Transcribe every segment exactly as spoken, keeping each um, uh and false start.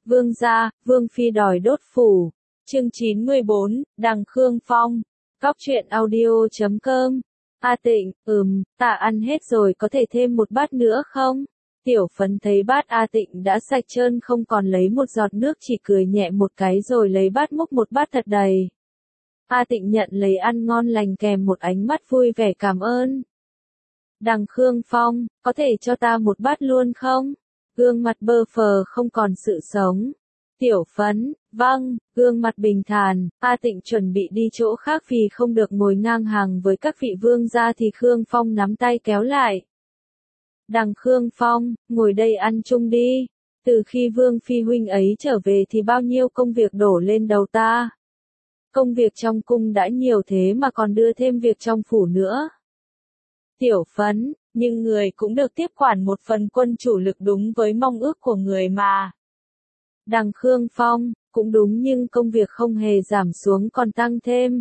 Vương gia, Vương phi đòi đốt phủ. Chương chín mươi bốn, Đằng Khương Phong. Cóc truyện audio chấm com. A Tịnh, ừm, ta ăn hết rồi, có thể thêm một bát nữa không? Tiểu Phấn thấy bát A Tịnh đã sạch trơn không còn lấy một giọt nước, chỉ cười nhẹ một cái rồi lấy bát múc một bát thật đầy. A Tịnh nhận lấy ăn ngon lành kèm một ánh mắt vui vẻ cảm ơn. Đằng Khương Phong, có thể cho ta một bát luôn không? Gương mặt bơ phờ không còn sự sống. Tiểu Phấn, vâng, gương mặt bình thản. A Tịnh chuẩn bị đi chỗ khác vì không được ngồi ngang hàng với các vị vương gia thì Khương Phong nắm tay kéo lại. Đằng Khương Phong, ngồi đây ăn chung đi. Từ khi Vương Phi huynh ấy trở về thì bao nhiêu công việc đổ lên đầu ta. Công việc trong cung đã nhiều thế mà còn đưa thêm việc trong phủ nữa. Tiểu Phấn, nhưng người cũng được tiếp quản một phần quân chủ lực đúng với mong ước của người mà. Đằng Khương Phong, cũng đúng nhưng công việc không hề giảm xuống còn tăng thêm.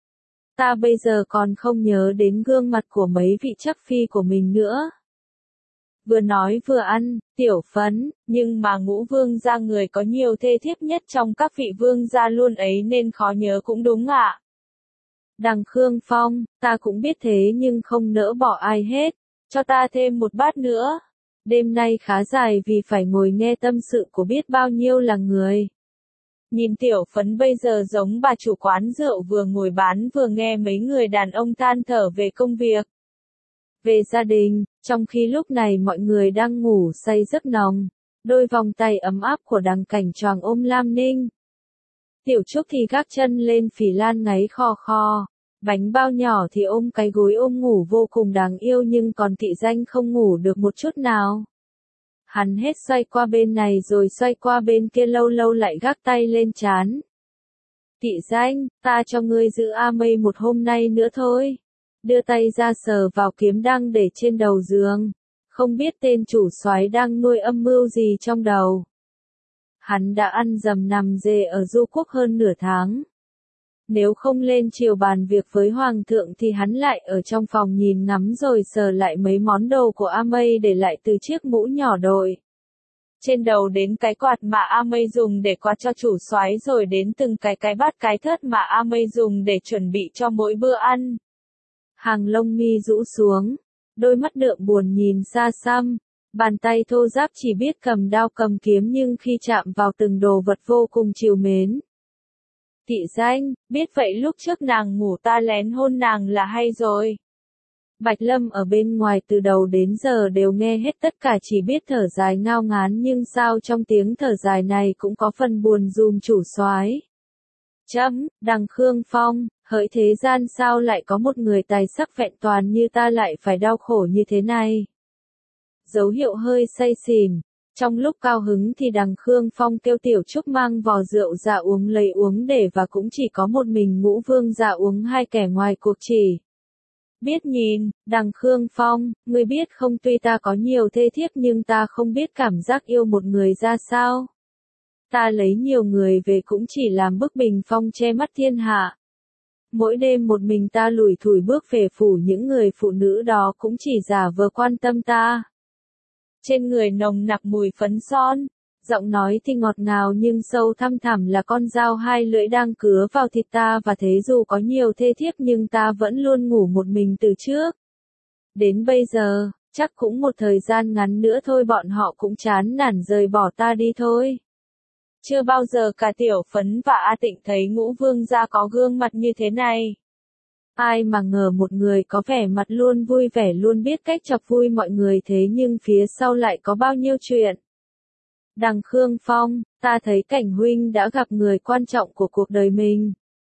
Ta bây giờ còn không nhớ đến gương mặt của mấy vị chắc phi của mình nữa. Vừa nói vừa ăn, Tiểu Phấn, nhưng mà Ngũ vương gia người có nhiều thê thiếp nhất trong các vị vương gia luôn ấy nên khó nhớ cũng đúng ạ. Đằng Khương Phong, ta cũng biết thế nhưng không nỡ bỏ ai hết, cho ta thêm một bát nữa. Đêm nay khá dài vì phải ngồi nghe tâm sự của biết bao nhiêu là người. Nhìn Tiểu Phấn bây giờ giống bà chủ quán rượu vừa ngồi bán vừa nghe mấy người đàn ông than thở về công việc, về gia đình, trong khi lúc này mọi người đang ngủ say giấc nồng. Đôi vòng tay ấm áp của Đằng Cảnh choàng ôm Lam Ninh. Tiểu Trúc thì gác chân lên phỉ lan ngáy khò khò. Bánh bao nhỏ thì ôm cái gối ôm ngủ vô cùng đáng yêu nhưng còn Tị Danh không ngủ được một chút nào. Hắn hết xoay qua bên này rồi xoay qua bên kia lâu lâu lại gác tay lên trán. Tị Danh, ta cho ngươi giữ A Mây một hôm nay nữa thôi. Đưa tay ra sờ vào kiếm đang để trên đầu giường. Không biết tên chủ soái đang nuôi âm mưu gì trong đầu. Hắn đã ăn dầm nằm dê ở Du Quốc hơn nửa tháng. Nếu không lên chiều bàn việc với Hoàng thượng thì hắn lại ở trong phòng nhìn ngắm rồi sờ lại mấy món đồ của A Mây để lại từ chiếc mũ nhỏ đội trên đầu đến cái quạt mà A Mây dùng để quạt cho chủ soái rồi đến từng cái cái bát cái thớt mà A Mây dùng để chuẩn bị cho mỗi bữa ăn. Hàng lông mi rũ xuống, đôi mắt đượm buồn nhìn xa xăm, bàn tay thô ráp chỉ biết cầm đao cầm kiếm nhưng khi chạm vào từng đồ vật vô cùng trìu mến. Tị Danh, biết vậy lúc trước nàng ngủ ta lén hôn nàng là hay rồi. Bạch Lâm ở bên ngoài từ đầu đến giờ đều nghe hết tất cả chỉ biết thở dài ngao ngán nhưng sao trong tiếng thở dài này cũng có phần buồn dùm chủ soái. Chấm, Đằng Khương Phong, hỡi thế gian sao lại có một người tài sắc vẹn toàn như ta lại phải đau khổ như thế này. Dấu hiệu hơi say xỉn. Trong lúc cao hứng thì Đằng Khương Phong kêu Tiểu Trúc mang vò rượu ra uống lấy uống để và cũng chỉ có một mình Ngũ vương ra uống hai kẻ ngoài cuộc chỉ. Biết nhìn, Đằng Khương Phong, ngươi biết không tuy ta có nhiều thê thiếp nhưng ta không biết cảm giác yêu một người ra sao. Ta lấy nhiều người về cũng chỉ làm bức bình phong che mắt thiên hạ. Mỗi đêm một mình ta lủi thủi bước về phủ những người phụ nữ đó cũng chỉ giả vờ quan tâm ta. Trên người nồng nặc mùi phấn son, giọng nói thì ngọt ngào nhưng sâu thăm thẳm là con dao hai lưỡi đang cứa vào thịt ta và thế dù có nhiều thê thiếp nhưng ta vẫn luôn ngủ một mình từ trước. Đến bây giờ, chắc cũng một thời gian ngắn nữa thôi bọn họ cũng chán nản rời bỏ ta đi thôi. Chưa bao giờ cả Tiểu Phấn và A Tịnh thấy Ngũ vương gia có gương mặt như thế này. Ai mà ngờ một người có vẻ mặt luôn vui vẻ luôn biết cách chọc vui mọi người thế nhưng phía sau lại có bao nhiêu chuyện. Đằng Khương Phong, ta thấy Cảnh huynh đã gặp người quan trọng của cuộc đời mình.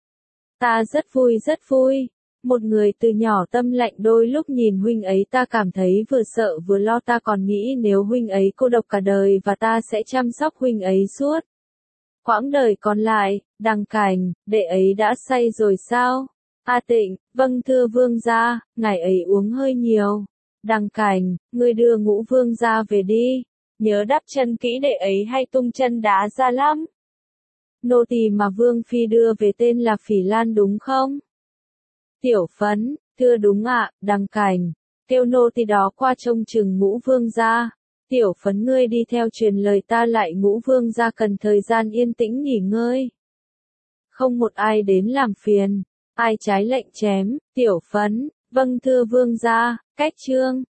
Ta rất vui rất vui. Một người từ nhỏ tâm lạnh đôi lúc nhìn huynh ấy ta cảm thấy vừa sợ vừa lo ta còn nghĩ nếu huynh ấy cô độc cả đời và ta sẽ chăm sóc huynh ấy suốt quãng đời còn lại. Đằng Cảnh, đệ ấy đã say rồi sao? A Tịnh, vâng thưa vương gia, ngài ấy uống hơi nhiều. Đằng Cảnh, ngươi đưa Ngũ vương gia về đi. Nhớ đắp chân kỹ đệ ấy hay tung chân đá ra lắm. Nô tỳ mà Vương Phi đưa về tên là Phỉ Lan đúng không? Tiểu Phấn, thưa đúng ạ. Đằng Cảnh, kêu nô tỳ đó qua trông chừng Ngũ vương gia. Tiểu phấn ngươi đi theo truyền lời ta lại Ngũ vương gia cần thời gian yên tĩnh nghỉ ngơi. Không một ai đến làm phiền, ai trái lệnh chém, tiểu phấn, vâng thưa vương gia, cách chương.